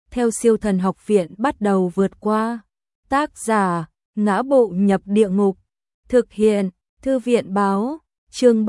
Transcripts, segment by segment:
theo siêu thần học viện bắt đầu vượt qua. Tác giả, Ngã Bộ Nhập Địa Ngục. Thực hiện, Thư viện Báo. Chương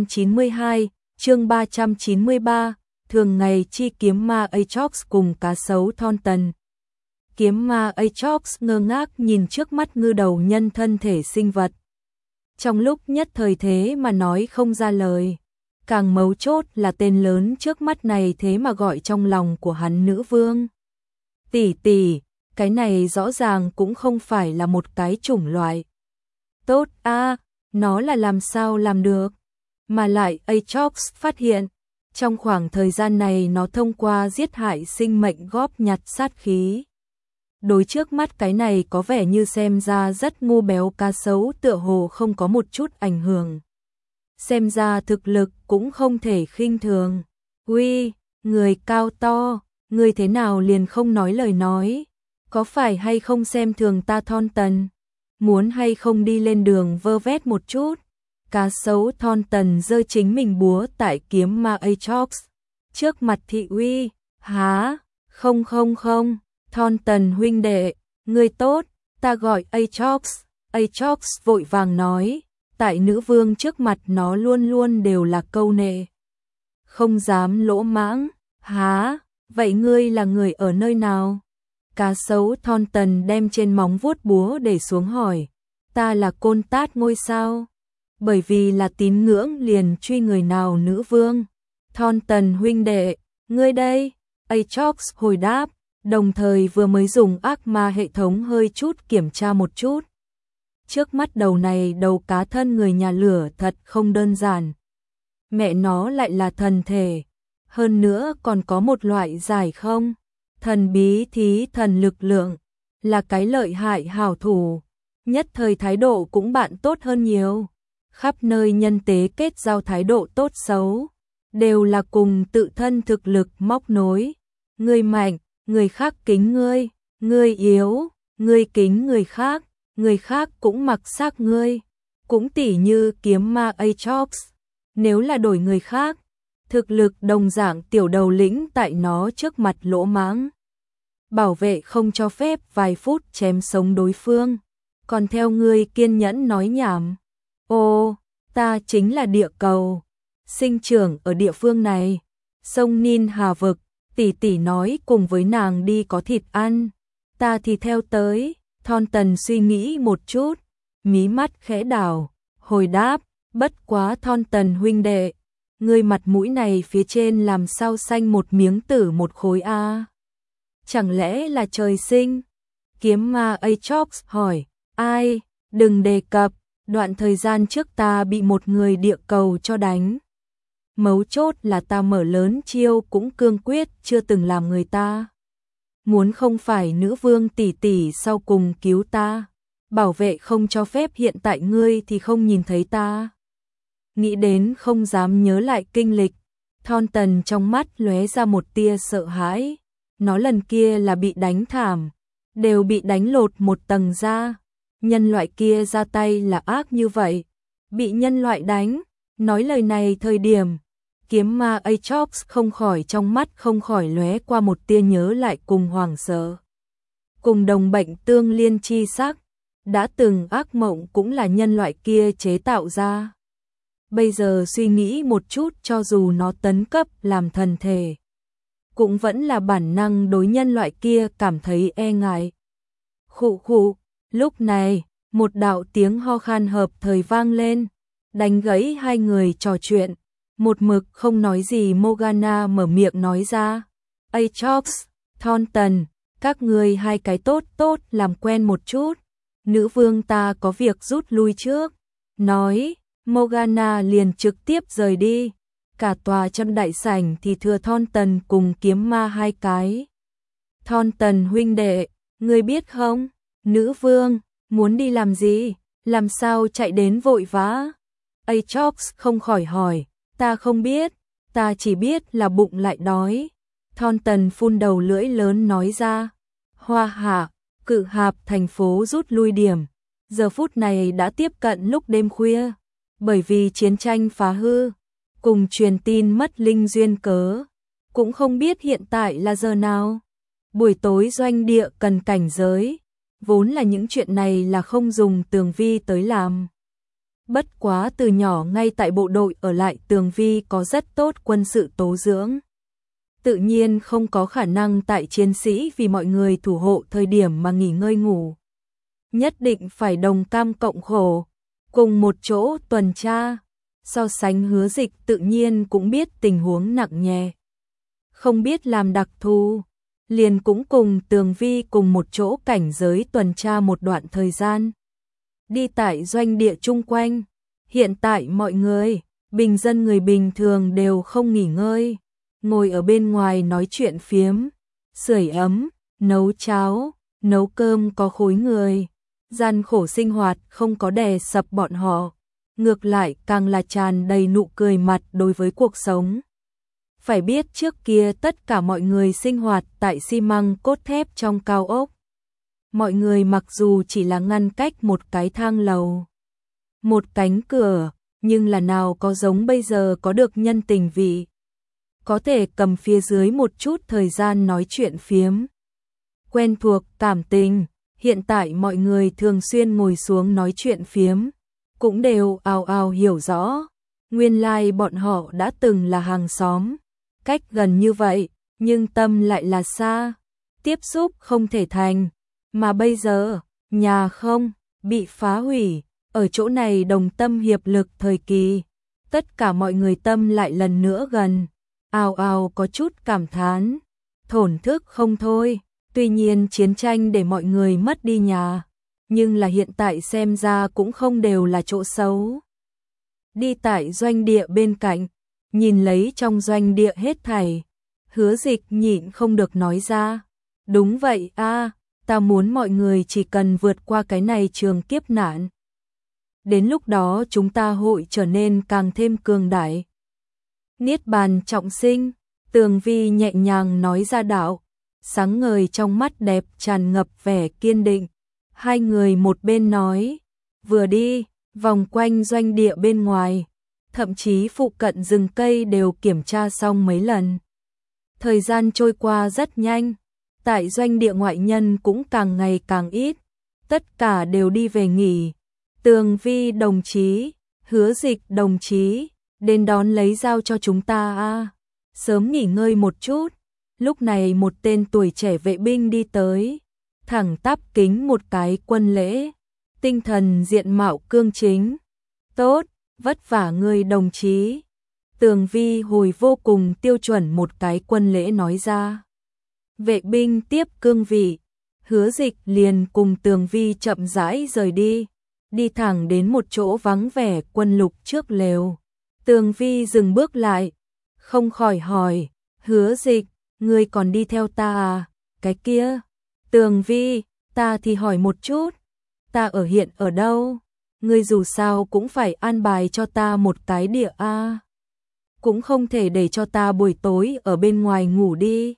392, chương 393, thường ngày chi kiếm ma Aatrox cùng cá sấu Thornton. Kiếm ma Aatrox ngơ ngác nhìn trước mắt ngư đầu nhân thân thể sinh vật. Trong lúc nhất thời thế mà nói không ra lời. Càng mấu chốt là tên lớn trước mắt này thế mà gọi trong lòng của hắn nữ vương. Tỷ tỷ, cái này rõ ràng cũng không phải là một cái chủng loại. Tốt a, nó là làm sao làm được? Mà lại Aatrox phát hiện, trong khoảng thời gian này nó thông qua giết hại sinh mệnh góp nhặt sát khí. Đối trước mắt cái này có vẻ như xem ra rất ngu béo cá sấu tựa hồ không có một chút ảnh hưởng. Xem ra thực lực cũng không thể khinh thường. Uy, người cao to, người thế nào liền không nói lời nói? Có phải hay không xem thường ta Thornton? Muốn hay không đi lên đường vơ vét một chút? Cá sấu Thornton giơ chính mình búa tại kiếm ma Aatrox trước mặt thị uy. Há, không, Thornton huynh đệ, ngươi tốt, ta gọi Aatrox. Aatrox vội vàng nói, tại nữ vương trước mặt nó luôn luôn đều là câu nệ. Không dám lỗ mãng. Há, vậy ngươi là người ở nơi nào? Cá sấu Thornton đem trên móng vuốt búa để xuống hỏi. Ta là Côn Tát ngôi sao. Bởi vì là tín ngưỡng liền truy người nào nữ vương. Thornton huynh đệ, ngươi đây? Aatrox hồi đáp, đồng thời vừa mới dùng ác ma hệ thống hơi chút kiểm tra một chút. Trước mắt đầu này đầu cá thân người nhà lửa thật không đơn giản. Mẹ nó lại là thần thể. Hơn nữa còn có một loại giải không? Thần bí thí thần lực lượng. Là cái lợi hại hảo thủ. Nhất thời thái độ cũng bạn tốt hơn nhiều. Khắp nơi nhân tế kết giao thái độ tốt xấu. Đều là cùng tự thân thực lực móc nối. Ngươi mạnh, người khác kính ngươi. Ngươi yếu, ngươi kính người khác cũng mặc xác ngươi. Cũng tỉ như kiếm ma Aatrox. Nếu là đổi người khác, thực lực đồng dạng tiểu đầu lĩnh tại nó trước mặt lỗ mãng. Bảo vệ không cho phép vài phút chém sống đối phương. Còn theo ngươi kiên nhẫn nói nhảm. Ô, ta chính là địa cầu. Sinh trưởng ở địa phương này. Sông Nin Hà Vực, tỷ tỷ nói cùng với nàng đi có thịt ăn. Ta thì theo tới. Thornton suy nghĩ một chút. Mí mắt khẽ đảo. Hồi đáp, bất quá Thornton huynh đệ. Ngươi mặt mũi này phía trên làm sao xanh một miếng tử một khối a? Chẳng lẽ là trời sinh? Kiếm ma Aatrox hỏi. Ai, đừng đề cập, đoạn thời gian trước ta bị một người địa cầu cho đánh. Mấu chốt là ta mở lớn chiêu cũng cương quyết chưa từng làm người ta. Muốn không phải nữ vương tỷ tỷ sau cùng cứu ta, bảo vệ không cho phép hiện tại ngươi thì không nhìn thấy ta. Nghĩ đến không dám nhớ lại kinh lịch, Thornton trong mắt lóe ra một tia sợ hãi. Nó lần kia là bị đánh thảm, đều bị đánh lột một tầng da. Nhân loại kia ra tay là ác như vậy, bị nhân loại đánh. Nói lời này thời điểm, kiếm ma Aatrox không khỏi trong mắt không khỏi lóe qua một tia nhớ lại cùng hoảng sợ. Cùng đồng bệnh tương liên chi sắc, đã từng ác mộng cũng là nhân loại kia chế tạo ra. Bây giờ suy nghĩ một chút cho dù nó tấn cấp làm thần thể, cũng vẫn là bản năng đối nhân loại kia cảm thấy e ngại. Khụ khụ, lúc này, một đạo tiếng ho khan hợp thời vang lên, đánh gãy hai người trò chuyện. Một mực không nói gì Morgana mở miệng nói ra. Aatrox, Thornton, các ngươi hai cái tốt làm quen một chút. Nữ vương ta có việc rút lui trước. Nói, Morgana liền trực tiếp rời đi. Cả tòa trong đại sảnh thì thừa Thornton cùng kiếm ma hai cái. Thornton huynh đệ, ngươi biết không? Nữ vương, muốn đi làm gì? Làm sao chạy đến vội vã? Aatrox không khỏi hỏi. Ta không biết, ta chỉ biết là bụng lại đói. Thornton phun đầu lưỡi lớn nói ra. Hoa hạ, cự hạp thành phố rút lui điểm. Giờ phút này đã tiếp cận lúc đêm khuya. Bởi vì chiến tranh phá hư, cùng truyền tin mất linh duyên cớ. Cũng không biết hiện tại là giờ nào. Buổi tối doanh địa cần cảnh giới, vốn là những chuyện này là không dùng Tường Vi tới làm. Bất quá từ nhỏ ngay tại bộ đội ở lại Tường Vi có rất tốt quân sự tố dưỡng. Tự nhiên không có khả năng tại chiến sĩ vì mọi người thủ hộ thời điểm mà nghỉ ngơi ngủ. Nhất định phải đồng cam cộng khổ, cùng một chỗ tuần tra. So sánh Hứa Dịch tự nhiên cũng biết tình huống nặng nhẹ. Không biết làm đặc thù, liền cũng cùng Tường Vi cùng một chỗ cảnh giới tuần tra một đoạn thời gian. Đi tại doanh địa chung quanh, hiện tại mọi người, bình dân người bình thường đều không nghỉ ngơi, ngồi ở bên ngoài nói chuyện phiếm, sưởi ấm, nấu cháo, nấu cơm có khối người. Gian khổ sinh hoạt không có đè sập bọn họ, ngược lại càng là tràn đầy nụ cười mặt đối với cuộc sống. Phải biết trước kia tất cả mọi người sinh hoạt tại xi măng cốt thép trong cao ốc. Mọi người mặc dù chỉ là ngăn cách một cái thang lầu, một cánh cửa, nhưng là nào có giống bây giờ có được nhân tình vị. Có thể cầm phía dưới một chút thời gian nói chuyện phiếm. Quen thuộc, cảm tình, hiện tại mọi người thường xuyên ngồi xuống nói chuyện phiếm, cũng đều ào ào hiểu rõ. Nguyên lai bọn họ đã từng là hàng xóm, cách gần như vậy, nhưng tâm lại là xa, tiếp xúc không thể thành. Mà bây giờ, nhà không, bị phá hủy, ở chỗ này đồng tâm hiệp lực thời kỳ, tất cả mọi người tâm lại lần nữa gần, ào ào có chút cảm thán, thổn thức không thôi. Tuy nhiên chiến tranh để mọi người mất đi nhà, nhưng là hiện tại xem ra cũng không đều là chỗ xấu. Đi tại doanh địa bên cạnh, nhìn lấy trong doanh địa hết thảy, Hứa Dịch nhịn không được nói ra. Đúng vậy a, ta muốn mọi người chỉ cần vượt qua cái này trường kiếp nạn. Đến lúc đó chúng ta hội trở nên càng thêm cường đại. Niết bàn trọng sinh, Tường Vi nhẹ nhàng nói ra đạo, sáng ngời trong mắt đẹp tràn ngập vẻ kiên định. Hai người một bên nói, vừa đi, vòng quanh doanh địa bên ngoài, thậm chí phụ cận rừng cây đều kiểm tra xong mấy lần. Thời gian trôi qua rất nhanh, tại doanh địa ngoại nhân cũng càng ngày càng ít, tất cả đều đi về nghỉ. Tường Vi đồng chí, Hứa Dịch đồng chí, đến đón lấy dao cho chúng ta a. Sớm nghỉ ngơi một chút. Lúc này một tên tuổi trẻ vệ binh đi tới, thẳng tắp kính một cái quân lễ, tinh thần diện mạo cương chính. Tốt, vất vả ngươi đồng chí. Tường Vi hồi vô cùng tiêu chuẩn một cái quân lễ nói ra. Vệ binh tiếp cương vị, Hứa Dịch liền cùng Tường Vi chậm rãi rời đi, đi thẳng đến một chỗ vắng vẻ quân lục trước lều. Tường Vi dừng bước lại, không khỏi hỏi, Hứa Dịch, ngươi còn đi theo ta à? Cái kia, Tường Vi, ta thì hỏi một chút, ta ở hiện ở đâu? Ngươi dù sao cũng phải an bài cho ta một cái địa a. Cũng không thể để cho ta buổi tối ở bên ngoài ngủ đi.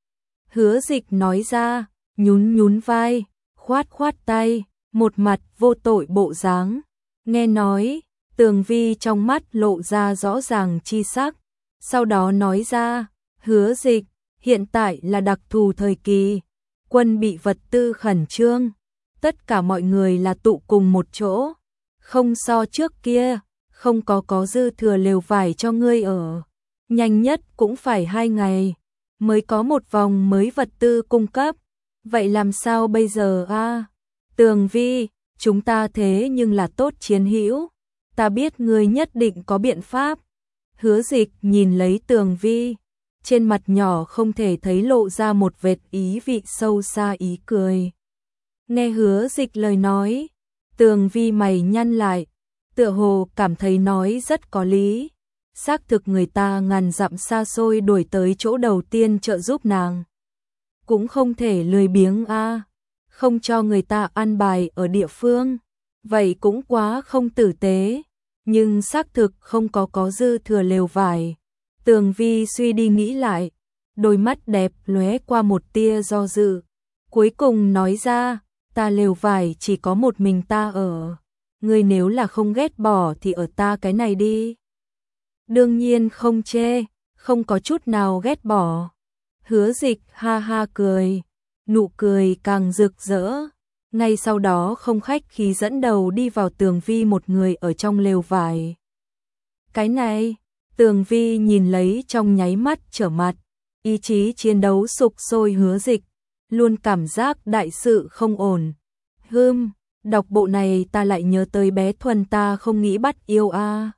Hứa Dịch nói ra, nhún nhún vai, khoát khoát tay, một mặt vô tội bộ dáng. Nghe nói, Tường Vi trong mắt lộ ra rõ ràng chi sắc, sau đó nói ra, Hứa Dịch, hiện tại là đặc thù thời kỳ, quân bị vật tư khẩn trương, tất cả mọi người là tụ cùng một chỗ, không so trước kia, không có dư thừa lều vải cho ngươi ở, nhanh nhất cũng phải 2 ngày, mới có một vòng mới vật tư cung cấp, vậy làm sao bây giờ a? Tường Vi, chúng ta thế nhưng là tốt chiến hữu, ta biết ngươi nhất định có biện pháp. Hứa Dịch nhìn lấy Tường Vi, trên mặt nhỏ không thể thấy lộ ra một vệt ý vị sâu xa ý cười. Nghe Hứa Dịch lời nói, Tường Vi mày nhăn lại, tựa hồ cảm thấy nói rất có lý. Xác thực người ta ngàn dặm xa xôi đuổi tới chỗ đầu tiên trợ giúp nàng, cũng không thể lười biếng a, không cho người ta an bài ở địa phương, vậy cũng quá không tử tế. Nhưng xác thực không có dư thừa lều vải. Tường Vi suy đi nghĩ lại, đôi mắt đẹp lóe qua một tia do dự, cuối cùng nói ra, ta lều vải chỉ có một mình ta ở, ngươi nếu là không ghét bỏ thì ở ta cái này đi. Đương nhiên không chê, không có chút nào ghét bỏ. Hứa Dịch ha ha cười, nụ cười càng rực rỡ. Ngay sau đó không khách khí dẫn đầu đi vào Tường Vi một người ở trong lều vải. Cái này, Tường Vi nhìn lấy trong nháy mắt trở mặt, ý chí chiến đấu sục sôi Hứa Dịch, luôn cảm giác đại sự không ổn. Đọc bộ này ta lại nhớ tới bé Thuần ta không nghĩ bắt yêu a.